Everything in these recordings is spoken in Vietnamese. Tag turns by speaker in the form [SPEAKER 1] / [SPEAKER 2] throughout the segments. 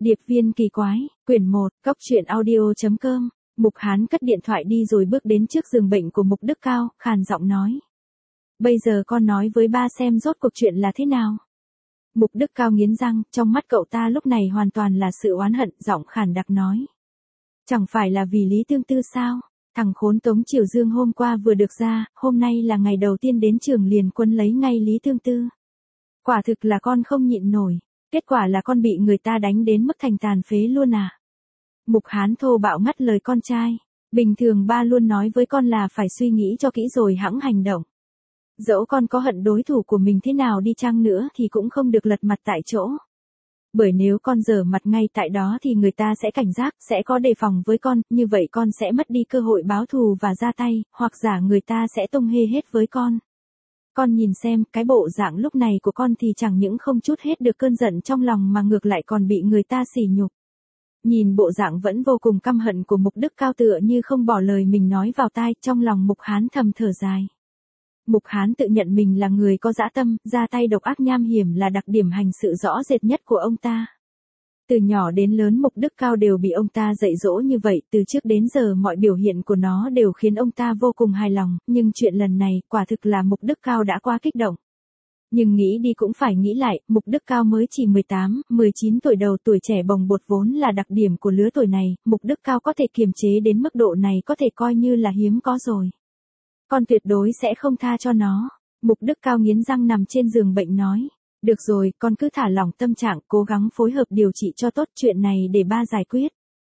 [SPEAKER 1] Điệp viên kỳ quái, quyển 1, Cốc truyện audio.com. Mục Hán cất điện thoại đi rồi bước đến trước giường bệnh của Mục Đức Cao, khàn giọng nói. Bây giờ con nói với ba xem rốt cuộc chuyện là thế nào. Mục Đức Cao nghiến răng, trong mắt cậu ta lúc này hoàn toàn là sự oán hận, giọng khàn đặc nói. Chẳng phải là vì Lý Tương Tư sao? Thằng khốn Tống Triều Dương hôm qua vừa được ra, hôm nay là ngày đầu tiên đến trường liền quân lấy ngay Lý Tương Tư. Quả thực là con không nhịn nổi, kết quả là con bị người ta đánh đến mức thành tàn phế luôn à. Mục Hán thô bạo ngắt lời con trai, bình thường ba luôn nói với con là phải suy nghĩ cho kỹ rồi hẵng hành động. Dẫu con có hận đối thủ của mình thế nào đi chăng nữa thì cũng không được lật mặt tại chỗ. Bởi nếu con giở mặt ngay tại đó thì người ta sẽ cảnh giác, sẽ có đề phòng với con, như vậy con sẽ mất đi cơ hội báo thù và ra tay, hoặc giả người ta sẽ tung hê hết với con. Con nhìn xem, cái bộ dạng lúc này của con thì chẳng những không chút hết được cơn giận trong lòng mà ngược lại còn bị người ta sỉ nhục. Nhìn bộ dạng vẫn vô cùng căm hận của Mục Đức Cao tựa như không bỏ lời mình nói vào tai, trong lòng Mục Hán thầm thở dài. Mục Hán tự nhận mình là người có dã tâm, ra tay độc ác nham hiểm là đặc điểm hành sự rõ rệt nhất của ông ta. Từ nhỏ đến lớn Mục Đức Cao đều bị ông ta dạy dỗ như vậy, từ trước đến giờ mọi biểu hiện của nó đều khiến ông ta vô cùng hài lòng, nhưng chuyện lần này, quả thực là Mục Đức Cao đã quá kích động. Nhưng nghĩ đi cũng phải nghĩ lại, Mục Đức Cao mới chỉ 18, 19 tuổi đầu, tuổi trẻ bồng bột vốn là đặc điểm của lứa tuổi này, Mục Đức Cao có thể kiềm chế đến mức độ này có thể coi như là hiếm có rồi. Con tuyệt đối sẽ không tha cho nó. Mục Đức Cao nghiến răng nằm trên giường bệnh nói. Được rồi, con cứ thả lỏng tâm trạng, cố gắng phối hợp điều trị cho tốt, chuyện này để ba giải quyết.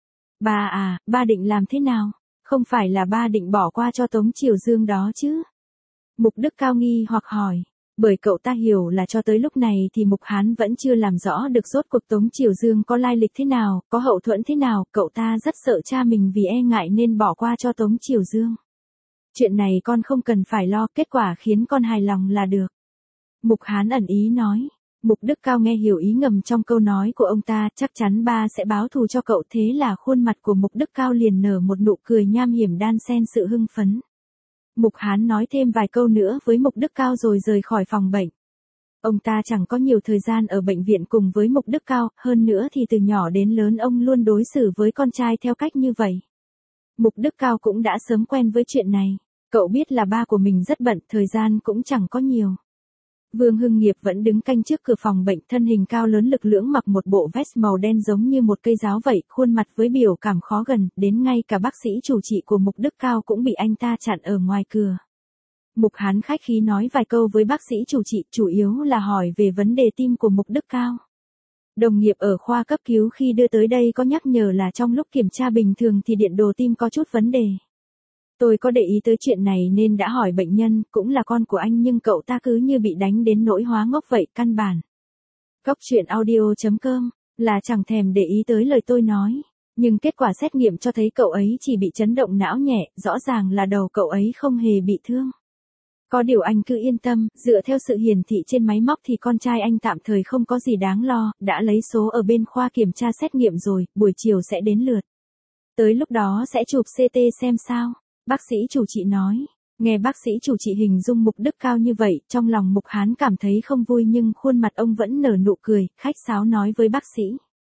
[SPEAKER 1] Ba à, ba định làm thế nào? Không phải là ba định bỏ qua cho Tống Triều Dương đó chứ? Mục Đức Cao nghi hoặc hỏi. Bởi cậu ta hiểu là cho tới lúc này thì Mục Hán vẫn chưa làm rõ được rốt cuộc Tống Triều Dương có lai lịch thế nào, có hậu thuẫn thế nào, cậu ta rất sợ cha mình vì e ngại nên bỏ qua cho Tống Triều Dương. Chuyện này con không cần phải lo, kết quả khiến con hài lòng là được. Mục Hán ẩn ý nói. Mục Đức Cao nghe hiểu ý ngầm trong câu nói của ông ta, chắc chắn ba sẽ báo thù cho cậu, thế là khuôn mặt của Mục Đức Cao liền nở một nụ cười nham hiểm đan xen sự hưng phấn. Mục Hán nói thêm vài câu nữa với Mục Đức Cao rồi rời khỏi phòng bệnh. Ông ta chẳng có nhiều thời gian ở bệnh viện cùng với Mục Đức Cao, hơn nữa thì từ nhỏ đến lớn ông luôn đối xử với con trai theo cách như vậy. Mục Đức Cao cũng đã sớm quen với chuyện này. Cậu biết là ba của mình rất bận, thời gian cũng chẳng có nhiều. Vương Hưng Nghiệp vẫn đứng canh trước cửa phòng bệnh, thân hình cao lớn lực lưỡng, mặc một bộ vest màu đen giống như một cây giáo vậy, khuôn mặt với biểu cảm khó gần, đến ngay cả bác sĩ chủ trị của Mục Đức Cao cũng bị anh ta chặn ở ngoài cửa. Mục Hán khách khí nói vài câu với bác sĩ chủ trị, chủ yếu là hỏi về vấn đề tim của Mục Đức Cao. Đồng nghiệp ở khoa cấp cứu khi đưa tới đây có nhắc nhở là trong lúc kiểm tra bình thường thì điện đồ tim có chút vấn đề. Tôi có để ý tới chuyện này nên đã hỏi bệnh nhân, cũng là con của anh nhưng cậu ta cứ như bị đánh đến nỗi hóa ngốc vậy, căn bản. Cốc truyện audio.com, là chẳng thèm để ý tới lời tôi nói. Nhưng kết quả xét nghiệm cho thấy cậu ấy chỉ bị chấn động não nhẹ, rõ ràng là đầu cậu ấy không hề bị thương. Có điều anh cứ yên tâm, dựa theo sự hiển thị trên máy móc thì con trai anh tạm thời không có gì đáng lo, đã lấy số ở bên khoa kiểm tra xét nghiệm rồi, buổi chiều sẽ đến lượt. Tới lúc đó sẽ chụp CT xem sao. Bác sĩ chủ trị nói. Nghe bác sĩ chủ trị hình dung Mục Đức Cao như vậy, trong lòng Mục Hán cảm thấy không vui nhưng khuôn mặt ông vẫn nở nụ cười, khách sáo nói với bác sĩ.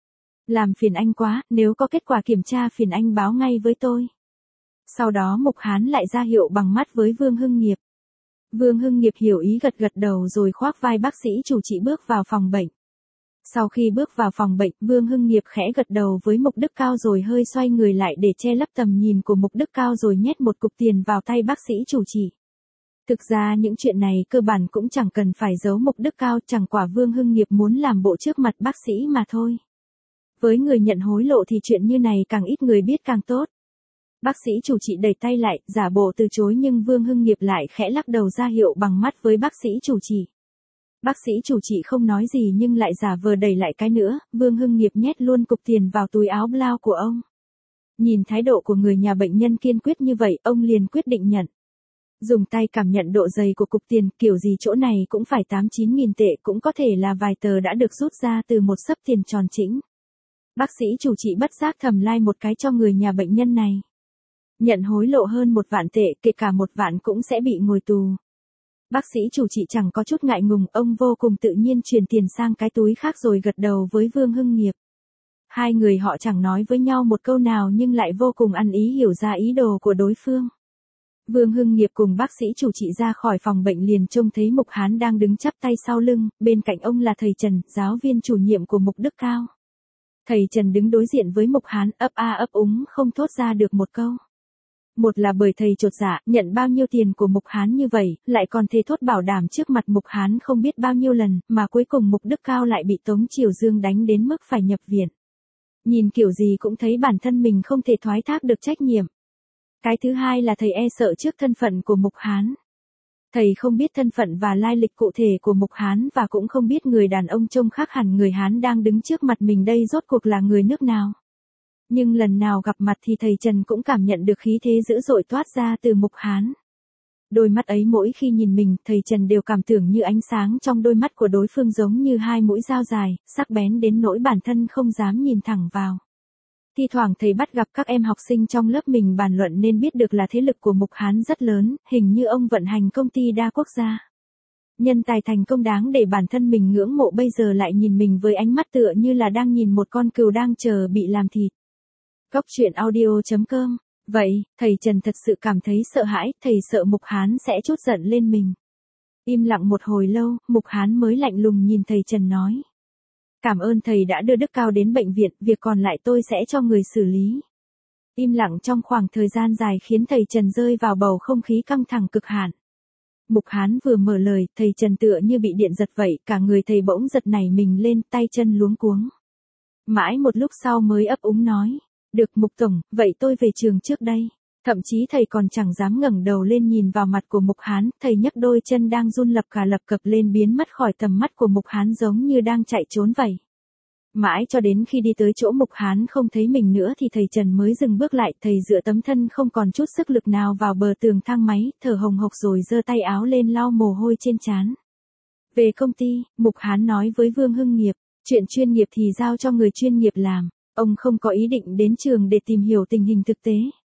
[SPEAKER 1] Làm phiền anh quá, nếu có kết quả kiểm tra phiền anh báo ngay với tôi. Sau đó Mục Hán lại ra hiệu bằng mắt với Vương Hưng Nghiệp. Vương Hưng Nghiệp hiểu ý gật gật đầu rồi khoác vai bác sĩ chủ trị bước vào phòng bệnh. Sau khi bước vào phòng bệnh, Vương Hưng Nghiệp khẽ gật đầu với Mục Đức Cao rồi hơi xoay người lại để che lấp tầm nhìn của Mục Đức Cao rồi nhét một cục tiền vào tay bác sĩ chủ trì. Thực ra những chuyện này cơ bản cũng chẳng cần phải giấu Mục Đức Cao, chẳng qua Vương Hưng Nghiệp muốn làm bộ trước mặt bác sĩ mà thôi. Với người nhận hối lộ thì chuyện như này càng ít người biết càng tốt. Bác sĩ chủ trị đẩy tay lại, giả bộ từ chối nhưng Vương Hưng Nghiệp lại khẽ lắc đầu ra hiệu bằng mắt với bác sĩ chủ trì. Bác sĩ chủ trị không nói gì nhưng lại giả vờ đẩy lại cái nữa, Vương Hưng Nghiệp nhét luôn cục tiền vào túi áo blau của ông. Nhìn thái độ của người nhà bệnh nhân kiên quyết như vậy, ông liền quyết định nhận. Dùng tay cảm nhận độ dày của cục tiền, kiểu gì chỗ này cũng phải 8-9 nghìn tệ, cũng có thể là vài tờ đã được rút ra từ một xấp tiền tròn chỉnh. Bác sĩ chủ trị bất giác thầm lai một cái cho người nhà bệnh nhân này. Nhận hối lộ hơn 1 vạn tệ, kể cả 1 vạn cũng sẽ bị ngồi tù. Bác sĩ chủ trị chẳng có chút ngại ngùng, ông vô cùng tự nhiên chuyển tiền sang cái túi khác rồi gật đầu với Vương Hưng Nghiệp. Hai người họ chẳng nói với nhau một câu nào nhưng lại vô cùng ăn ý hiểu ra ý đồ của đối phương. Vương Hưng Nghiệp cùng bác sĩ chủ trị ra khỏi phòng bệnh liền trông thấy Mục Hán đang đứng chắp tay sau lưng, bên cạnh ông là thầy Trần, giáo viên chủ nhiệm của Mục Đức Cao. Thầy Trần đứng đối diện với Mục Hán ấp a ấp úng không thốt ra được một câu. Một là bởi thầy chột dạ, nhận bao nhiêu tiền của Mục Hán như vậy, lại còn thề thốt bảo đảm trước mặt Mục Hán không biết bao nhiêu lần, mà cuối cùng Mục Đức Cao lại bị Tống Triều Dương đánh đến mức phải nhập viện. Nhìn kiểu gì cũng thấy bản thân mình không thể thoái thác được trách nhiệm. Cái thứ hai là thầy e sợ trước thân phận của Mục Hán. Thầy không biết thân phận và lai lịch cụ thể của Mục Hán và cũng không biết người đàn ông trông khác hẳn người Hán đang đứng trước mặt mình đây rốt cuộc là người nước nào. Nhưng lần nào gặp mặt thì thầy Trần cũng cảm nhận được khí thế dữ dội toát ra từ Mục Hán. Đôi mắt ấy mỗi khi nhìn mình, thầy Trần đều cảm tưởng như ánh sáng trong đôi mắt của đối phương giống như hai mũi dao dài, sắc bén đến nỗi bản thân không dám nhìn thẳng vào. Thi thoảng thầy bắt gặp các em học sinh trong lớp mình bàn luận nên biết được là thế lực của Mục Hán rất lớn, hình như ông vận hành công ty đa quốc gia. Nhân tài thành công đáng để bản thân mình ngưỡng mộ bây giờ lại nhìn mình với ánh mắt tựa như là đang nhìn một con cừu đang chờ bị làm thịt. Cốc truyện audio.com. Vậy, thầy Trần thật sự cảm thấy sợ hãi, thầy sợ Mục Hán sẽ trút giận lên mình. Im lặng một hồi lâu, Mục Hán mới lạnh lùng nhìn thầy Trần nói. Cảm ơn thầy đã đưa Đức Cao đến bệnh viện, việc còn lại tôi sẽ cho người xử lý. Im lặng trong khoảng thời gian dài khiến thầy Trần rơi vào bầu không khí căng thẳng cực hạn. Mục Hán vừa mở lời, thầy Trần tựa như bị điện giật vậy, cả người thầy bỗng giật nảy mình lên, tay chân luống cuống. Mãi một lúc sau mới ấp úng nói. Được Mục Tổng, vậy tôi về trường trước đây. Thậm chí thầy còn chẳng dám ngẩng đầu lên nhìn vào mặt của Mục Hán, thầy nhấc đôi chân đang run lập cả lập cập lên biến mất khỏi tầm mắt của Mục Hán giống như đang chạy trốn vậy. Mãi cho đến khi đi tới chỗ Mục Hán không thấy mình nữa thì thầy Trần mới dừng bước lại, thầy dựa tấm thân không còn chút sức lực nào vào bờ tường thang máy, thở hồng hộc rồi giơ tay áo lên lau mồ hôi trên trán. Về công ty, Mục Hán nói với Vương Hưng Nghiệp, chuyện chuyên nghiệp thì giao cho người chuyên nghiệp làm, ông không có ý định đến trường để tìm hiểu tình hình thực tế.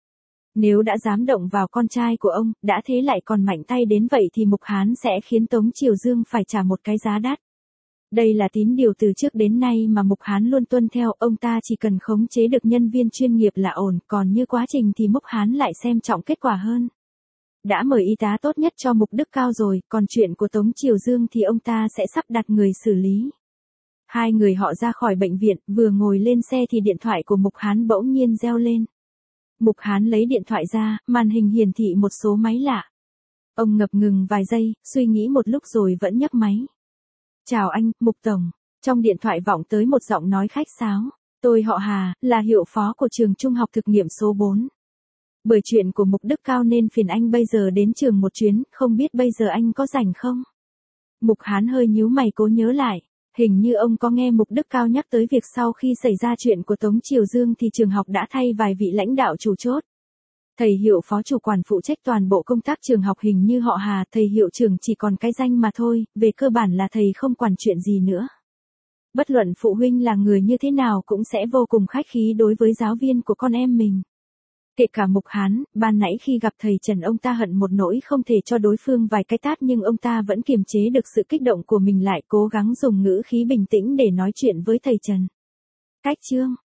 [SPEAKER 1] Nếu đã dám động vào con trai của ông, đã thế lại còn mạnh tay đến vậy thì Mục Hán sẽ khiến Tống Triều Dương phải trả một cái giá đắt. Đây là tín điều từ trước đến nay mà Mục Hán luôn tuân theo, ông ta chỉ cần khống chế được nhân viên chuyên nghiệp là ổn, còn như quá trình thì Mục Hán lại xem trọng kết quả hơn. Đã mời y tá tốt nhất cho Mục Đức Cao rồi, còn chuyện của Tống Triều Dương thì ông ta sẽ sắp đặt người xử lý. Hai người họ ra khỏi bệnh viện, vừa ngồi lên xe thì điện thoại của Mục Hán bỗng nhiên reo lên. Mục Hán lấy điện thoại ra, màn hình hiển thị một số máy lạ. Ông ngập ngừng vài giây, suy nghĩ một lúc rồi vẫn nhấc máy. Chào anh, Mục Tổng. Trong điện thoại vọng tới một giọng nói khách sáo. Tôi họ Hà, là hiệu phó của trường trung học thực nghiệm số 4. Bởi chuyện của Mục Đức Cao nên phiền anh bây giờ đến trường một chuyến, không biết bây giờ anh có rảnh không? Mục Hán hơi nhíu mày cố nhớ lại. Hình như ông có nghe Mục Đức Cao nhắc tới việc sau khi xảy ra chuyện của Tống Triều Dương thì trường học đã thay vài vị lãnh đạo chủ chốt. Thầy hiệu phó chủ quản phụ trách toàn bộ công tác trường học hình như họ Hà, thầy hiệu trưởng chỉ còn cái danh mà thôi, về cơ bản là thầy không quản chuyện gì nữa. Bất luận phụ huynh là người như thế nào cũng sẽ vô cùng khách khí đối với giáo viên của con em mình. Kể cả Mục Hán, ban nãy khi gặp thầy Trần ông ta hận một nỗi không thể cho đối phương vài cái tát nhưng ông ta vẫn kiềm chế được sự kích động của mình lại cố gắng dùng ngữ khí bình tĩnh để nói chuyện với thầy Trần. Cách chương